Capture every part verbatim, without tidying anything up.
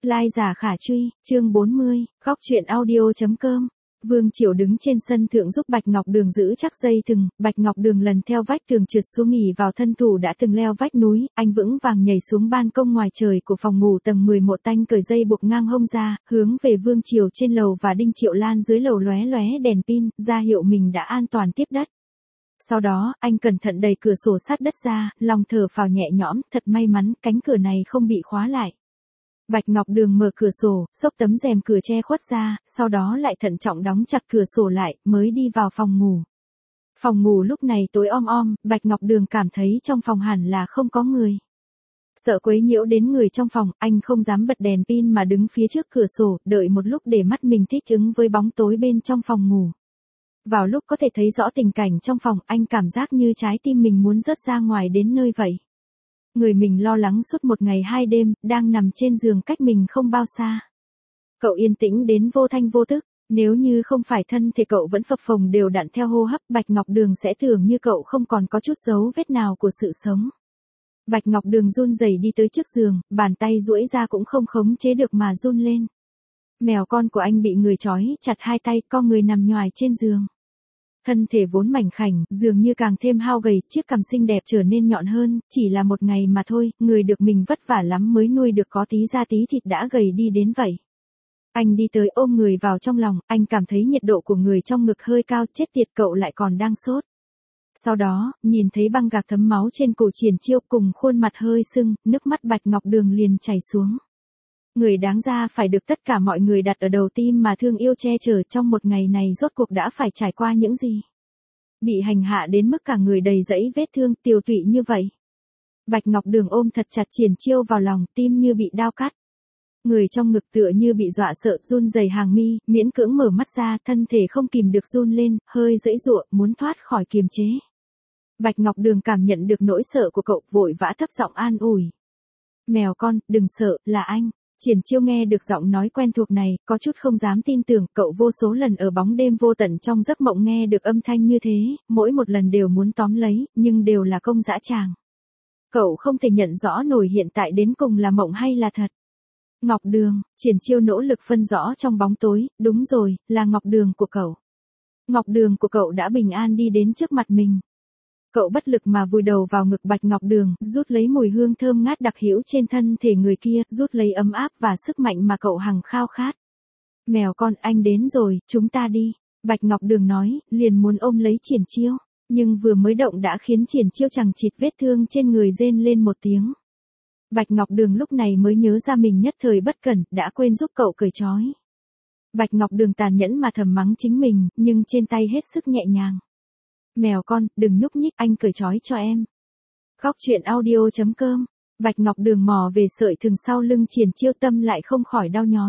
Lai giả khả truy, chương bốn mươi, góc truyện audio chấm com. Vương Triều đứng trên sân thượng giúp Bạch Ngọc Đường giữ chắc dây thừng, Bạch Ngọc Đường lần theo vách tường trượt xuống nghỉ vào thân thủ đã từng leo vách núi, anh vững vàng nhảy xuống ban công ngoài trời của phòng ngủ tầng mười một, tanh cởi dây buộc ngang hông ra, hướng về Vương Triều trên lầu và Đinh Triệu Lan dưới lầu lóe lóe đèn pin, ra hiệu mình đã an toàn tiếp đất. Sau đó, anh cẩn thận đẩy cửa sổ sát đất ra, lòng thở phào nhẹ nhõm, thật may mắn, cánh cửa này không bị khóa lại. Bạch Ngọc Đường mở cửa sổ, xốc tấm rèm cửa che khuất ra, sau đó lại thận trọng đóng chặt cửa sổ lại, mới đi vào phòng ngủ. Phòng ngủ lúc này tối om om, Bạch Ngọc Đường cảm thấy trong phòng hẳn là không có người. Sợ quấy nhiễu đến người trong phòng, anh không dám bật đèn pin mà đứng phía trước cửa sổ, đợi một lúc để mắt mình thích ứng với bóng tối bên trong phòng ngủ. Vào lúc có thể thấy rõ tình cảnh trong phòng, anh cảm giác như trái tim mình muốn rớt ra ngoài đến nơi vậy. Người mình lo lắng suốt một ngày hai đêm, đang nằm trên giường cách mình không bao xa. Cậu yên tĩnh đến vô thanh vô tức, nếu như không phải thân thì cậu vẫn phập phồng đều đặn theo hô hấp, Bạch Ngọc Đường sẽ tưởng như cậu không còn có chút dấu vết nào của sự sống. Bạch Ngọc Đường run rẩy đi tới trước giường, bàn tay duỗi ra cũng không khống chế được mà run lên. Mèo con của anh bị người trói chặt hai tay, con người nằm nhoài trên giường. Thân thể vốn mảnh khảnh, dường như càng thêm hao gầy, chiếc cằm xinh đẹp trở nên nhọn hơn, chỉ là một ngày mà thôi, người được mình vất vả lắm mới nuôi được có tí da tí thịt đã gầy đi đến vậy. Anh đi tới ôm người vào trong lòng, anh cảm thấy nhiệt độ của người trong ngực hơi cao, chết tiệt, cậu lại còn đang sốt. Sau đó, nhìn thấy băng gạc thấm máu trên cổ Triển Chiêu cùng khuôn mặt hơi sưng, nước mắt Bạch Ngọc Đường liền chảy xuống. Người đáng ra phải được tất cả mọi người đặt ở đầu tim mà thương yêu che chở, trong một ngày này rốt cuộc đã phải trải qua những gì. Bị hành hạ đến mức cả người đầy dẫy vết thương, tiều tụy như vậy. Bạch Ngọc Đường ôm thật chặt Triển Chiêu vào lòng, tim như bị đao cắt. Người trong ngực tựa như bị dọa sợ, run rẩy hàng mi, miễn cưỡng mở mắt ra, thân thể không kìm được run lên, hơi giãy giụa, muốn thoát khỏi kiềm chế. Bạch Ngọc Đường cảm nhận được nỗi sợ của cậu, vội vã thấp giọng an ủi. Mèo con, đừng sợ, là anh. Triển Chiêu nghe được giọng nói quen thuộc này, có chút không dám tin tưởng, cậu vô số lần ở bóng đêm vô tận trong giấc mộng nghe được âm thanh như thế, mỗi một lần đều muốn tóm lấy, nhưng đều là công dã tràng. Cậu không thể nhận rõ nổi hiện tại đến cùng là mộng hay là thật. Ngọc Đường, Triển Chiêu nỗ lực phân rõ trong bóng tối, đúng rồi, là Ngọc Đường của cậu. Ngọc Đường của cậu đã bình an đi đến trước mặt mình. Cậu bất lực mà vùi đầu vào ngực Bạch Ngọc Đường, rút lấy mùi hương thơm ngát đặc hữu trên thân thể người kia, rút lấy ấm áp và sức mạnh mà cậu hằng khao khát. Mèo con, anh đến rồi, chúng ta đi. Bạch Ngọc Đường nói, liền muốn ôm lấy Triển Chiêu, nhưng vừa mới động đã khiến Triển Chiêu chằng chịt vết thương trên người rên lên một tiếng. Bạch Ngọc Đường lúc này mới nhớ ra mình nhất thời bất cẩn, đã quên giúp cậu cởi trói. Bạch Ngọc Đường tàn nhẫn mà thầm mắng chính mình, nhưng trên tay hết sức nhẹ nhàng. Mèo con, đừng nhúc nhích, anh cởi trói cho em. Góc truyện audio chấm com. Bạch Ngọc Đường mò về sợi thừng sau lưng Triển Chiêu, tâm lại không khỏi đau nhói.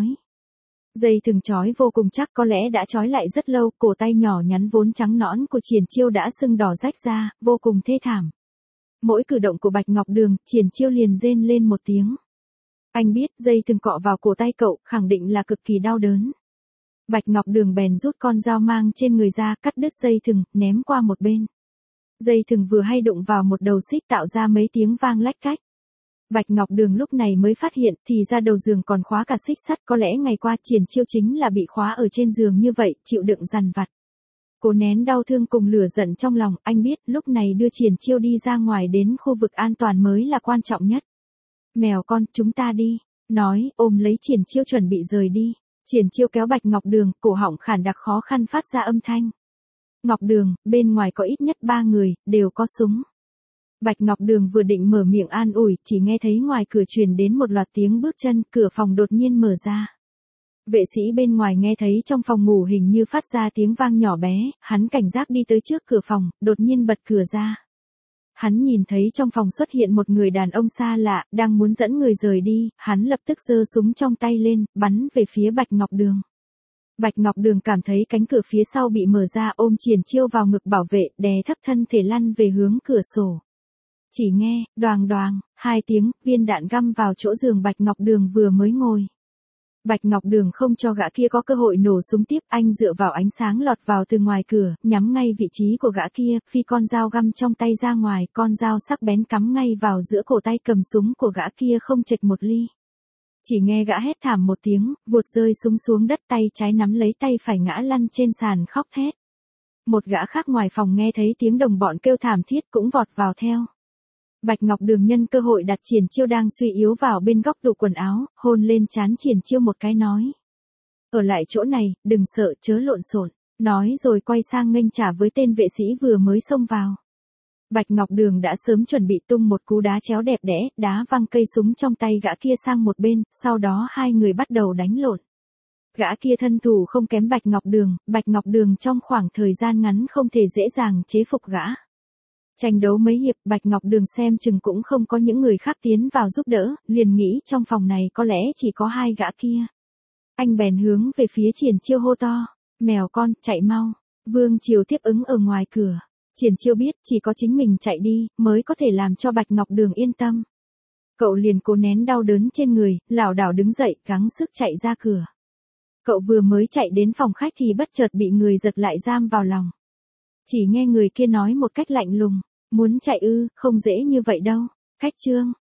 Dây thừng trói vô cùng chắc, có lẽ đã trói lại rất lâu, cổ tay nhỏ nhắn vốn trắng nõn của Triển Chiêu đã sưng đỏ rách ra, vô cùng thê thảm. Mỗi cử động của Bạch Ngọc Đường, Triển Chiêu liền rên lên một tiếng. Anh biết dây thừng cọ vào cổ tay cậu, khẳng định là cực kỳ đau đớn. Bạch Ngọc Đường bèn rút con dao mang trên người ra, cắt đứt dây thừng, ném qua một bên. Dây thừng vừa hay đụng vào một đầu xích tạo ra mấy tiếng vang lách cách. Bạch Ngọc Đường lúc này mới phát hiện, thì ra đầu giường còn khóa cả xích sắt, có lẽ ngày qua Triển Chiêu chính là bị khóa ở trên giường như vậy, chịu đựng dằn vặt. Cố nén đau thương cùng lửa giận trong lòng, anh biết lúc này đưa Triển Chiêu đi ra ngoài đến khu vực an toàn mới là quan trọng nhất. Mèo con, chúng ta đi. Nói, ôm lấy Triển Chiêu chuẩn bị rời đi. Triển Chiêu kéo Bạch Ngọc Đường, cổ họng khản đặc khó khăn phát ra âm thanh. Ngọc Đường, bên ngoài có ít nhất ba người, đều có súng. Bạch Ngọc Đường vừa định mở miệng an ủi, chỉ nghe thấy ngoài cửa truyền đến một loạt tiếng bước chân, cửa phòng đột nhiên mở ra. Vệ sĩ bên ngoài nghe thấy trong phòng ngủ hình như phát ra tiếng vang nhỏ bé, hắn cảnh giác đi tới trước cửa phòng, đột nhiên bật cửa ra. Hắn nhìn thấy trong phòng xuất hiện một người đàn ông xa lạ, đang muốn dẫn người rời đi, hắn lập tức giơ súng trong tay lên, bắn về phía Bạch Ngọc Đường. Bạch Ngọc Đường cảm thấy cánh cửa phía sau bị mở ra, ôm Triển Chiêu vào ngực bảo vệ, đè thấp thân thể lăn về hướng cửa sổ. Chỉ nghe, đoàng đoàng, hai tiếng, viên đạn găm vào chỗ giường Bạch Ngọc Đường vừa mới ngồi. Bạch Ngọc Đường không cho gã kia có cơ hội nổ súng tiếp, anh dựa vào ánh sáng lọt vào từ ngoài cửa, nhắm ngay vị trí của gã kia, phi con dao găm trong tay ra ngoài, con dao sắc bén cắm ngay vào giữa cổ tay cầm súng của gã kia không chệch một ly. Chỉ nghe gã hét thảm một tiếng, vụt rơi súng xuống đất, tay trái nắm lấy tay phải ngã lăn trên sàn khóc thét. Một gã khác ngoài phòng nghe thấy tiếng đồng bọn kêu thảm thiết cũng vọt vào theo. Bạch Ngọc Đường nhân cơ hội đặt Triển Chiêu đang suy yếu vào bên góc tủ quần áo, hôn lên trán Triển Chiêu một cái nói. Ở lại chỗ này, đừng sợ, chớ lộn xộn. Nói rồi quay sang nghênh trả với tên vệ sĩ vừa mới xông vào. Bạch Ngọc Đường đã sớm chuẩn bị tung một cú đá chéo đẹp đẽ, đá văng cây súng trong tay gã kia sang một bên, sau đó hai người bắt đầu đánh lộn. Gã kia thân thủ không kém Bạch Ngọc Đường, Bạch Ngọc Đường trong khoảng thời gian ngắn không thể dễ dàng chế phục gã. Tranh đấu mấy hiệp, Bạch Ngọc Đường xem chừng cũng không có những người khác tiến vào giúp đỡ, liền nghĩ trong phòng này có lẽ chỉ có hai gã kia. Anh bèn hướng về phía Triển Chiêu hô to, mèo con, chạy mau. Vương Triều tiếp ứng ở ngoài cửa. Triển Chiêu biết chỉ có chính mình chạy đi, mới có thể làm cho Bạch Ngọc Đường yên tâm. Cậu liền cố nén đau đớn trên người, lảo đảo đứng dậy, gắng sức chạy ra cửa. Cậu vừa mới chạy đến phòng khách thì bất chợt bị người giật lại giam vào lòng. Chỉ nghe người kia nói một cách lạnh lùng, muốn chạy ư, không dễ như vậy đâu. Khách trương,